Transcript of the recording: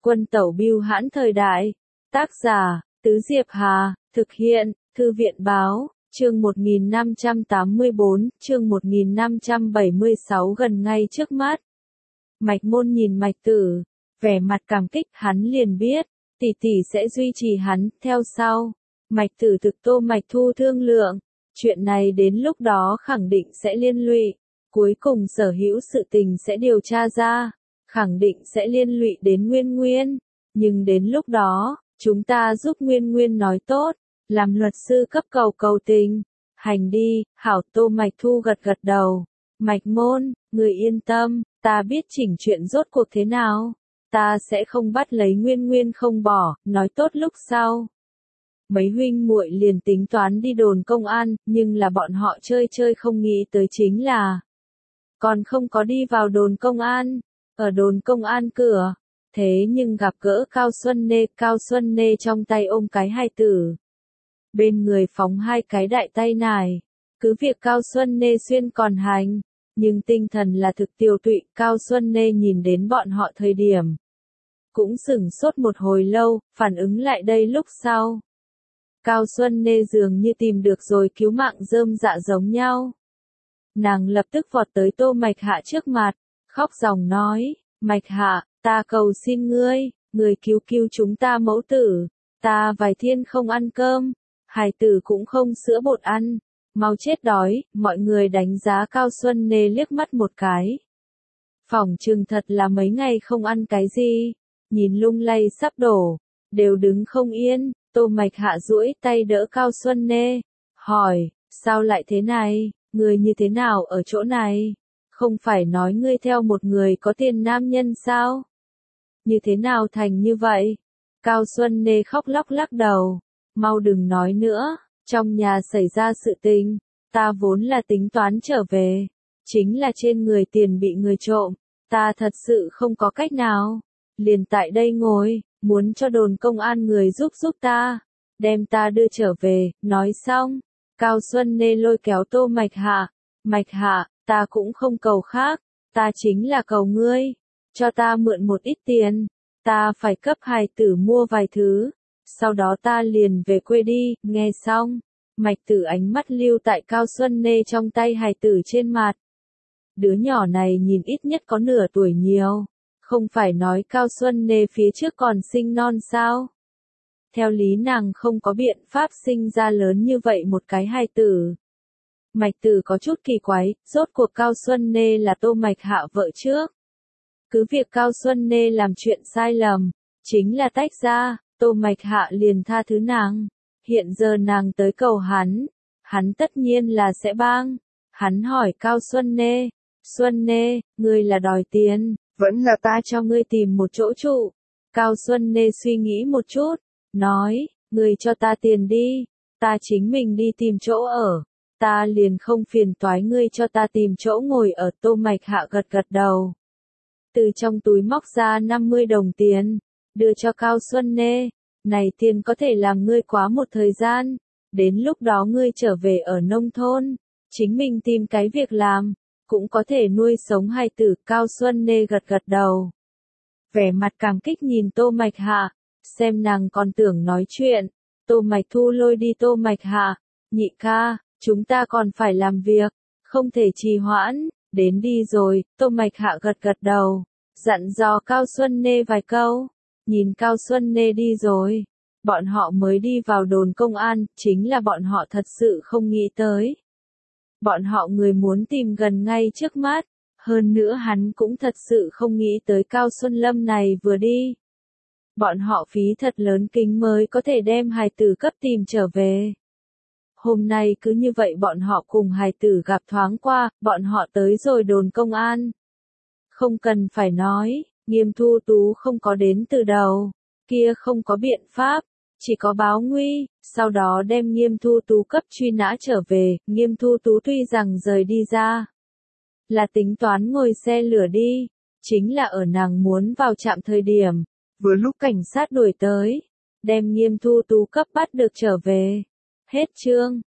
Quân tẩu bưu hãn thời đại. Tác giả, Tứ Diệp Hà, thực hiện, Thư viện báo, chương 1584, chương 1576 gần ngay trước mắt. Mạch Môn nhìn Mạch Tử, vẻ mặt cảm kích, hắn liền biết, tỷ tỷ sẽ duy trì hắn, theo sau. Mạch Tử thực Tô Mạch Thu thương lượng, chuyện này đến lúc đó khẳng định sẽ liên lụy, cuối cùng sở hữu sự tình sẽ điều tra ra, khẳng định sẽ liên lụy đến Nguyên Nguyên, nhưng đến lúc đó, chúng ta giúp Nguyên Nguyên nói tốt, làm luật sư cấp cầu tình. Hành đi, hảo. Tô Mạch Thu gật gật đầu. Mạch Môn, người yên tâm, ta biết chỉnh chuyện rốt cuộc thế nào, ta sẽ không bắt lấy Nguyên Nguyên không bỏ, nói tốt lúc sau. Mấy huynh muội liền tính toán đi đồn công an, nhưng là bọn họ chơi không nghĩ tới chính là còn không có đi vào đồn công an, ở đồn công an cửa, thế nhưng gặp gỡ Cao Xuân Nê trong tay ôm cái hài tử. Bên người phóng hai cái đại tay nải, cứ việc Cao Xuân Nê xuyên còn hành, nhưng tinh thần là thực tiêu tụy. Cao Xuân Nê nhìn đến bọn họ thời điểm, cũng sửng sốt một hồi lâu, phản ứng lại đây lúc sau. Cao Xuân Nê dường như tìm được rồi cứu mạng rơm dạ giống nhau. Nàng lập tức vọt tới Tô Mạch Hạ trước mặt, khóc ròng nói, Mạch Hạ, ta cầu xin ngươi, người cứu chúng ta mẫu tử, ta vài thiên không ăn cơm, hài tử cũng không sữa bột ăn, mau chết đói. Mọi người đánh giá Cao Xuân Nê liếc mắt một cái. Phỏng chừng thật là mấy ngày không ăn cái gì, nhìn lung lay sắp đổ, đều đứng không yên. Tô Mạch Hạ duỗi tay đỡ Cao Xuân Nê, hỏi, sao lại thế này, người như thế nào ở chỗ này? Không phải nói ngươi theo một người có tiền nam nhân sao? Như thế nào thành như vậy? Cao Xuân Nê khóc lóc lắc đầu, mau đừng nói nữa, trong nhà xảy ra sự tình, ta vốn là tính toán trở về, chính là trên người tiền bị người trộm, ta thật sự không có cách nào, liền tại đây ngồi, muốn cho đồn công an người giúp ta, đem ta đưa trở về. Nói xong, Cao Xuân Nê lôi kéo Tô Mạch Hạ, ta cũng không cầu khác, ta chính là cầu ngươi, cho ta mượn một ít tiền, ta phải cấp hài tử mua vài thứ, sau đó ta liền về quê đi. Nghe xong, Mạch Tử ánh mắt lưu tại Cao Xuân Nê trong tay hài tử trên mặt. Đứa nhỏ này nhìn ít nhất có nửa tuổi nhiều, không phải nói Cao Xuân Nê phía trước còn sinh non sao? Theo lý nàng không có biện pháp sinh ra lớn như vậy một cái hài tử. Mạch Tử có chút kỳ quái, rốt cuộc Cao Xuân Nê là Tô Mạch Hạ vợ trước. Cứ việc Cao Xuân Nê làm chuyện sai lầm, chính là tách ra, Tô Mạch Hạ liền tha thứ nàng. Hiện giờ nàng tới cầu hắn tất nhiên là sẽ bang. Hắn hỏi Cao Xuân Nê, ngươi là đòi tiền, vẫn là ta cho ngươi tìm một chỗ trụ? Cao Xuân Nê suy nghĩ một chút, nói, ngươi cho ta tiền đi, ta chính mình đi tìm chỗ ở, ta liền không phiền toái ngươi cho ta tìm chỗ ngồi ở. Tô Mạch Hạ gật gật đầu, từ trong túi móc ra 50 đồng tiền, đưa cho Cao Xuân Nê, này tiền có thể làm ngươi quá một thời gian, đến lúc đó ngươi trở về ở nông thôn, chính mình tìm cái việc làm, cũng có thể nuôi sống hài tử. Cao Xuân Nê gật gật đầu, vẻ mặt cảm kích nhìn Tô Mạch Hạ, xem nàng còn tưởng nói chuyện. Tô Mạch Thu lôi đi Tô Mạch Hạ, nhị ca, chúng ta còn phải làm việc, không thể trì hoãn, đến đi rồi. Tô Mạch Hạ gật gật đầu, dặn dò Cao Xuân Nê vài câu, nhìn Cao Xuân Nê đi rồi, bọn họ mới đi vào đồn công an. Chính là bọn họ thật sự không nghĩ tới, bọn họ người muốn tìm gần ngay trước mắt, hơn nữa hắn cũng thật sự không nghĩ tới Cao Xuân Lâm này vừa đi. Bọn họ phí thật lớn kính mới có thể đem hài tử cấp tìm trở về. Hôm nay cứ như vậy bọn họ cùng hài tử gặp thoáng qua, bọn họ tới rồi đồn công an. Không cần phải nói, Nghiêm Thu Tú không có đến từ đầu, kia không có biện pháp, chỉ có báo nguy, sau đó đem Nghiêm Thu Tú cấp truy nã trở về. Nghiêm Thu Tú tuy rằng rời đi ra, là tính toán ngồi xe lửa đi, chính là ở nàng muốn vào trạm thời điểm, vừa lúc cảnh sát đuổi tới, đem Nghiêm Thu Tú cấp bắt được trở về. Hết chương.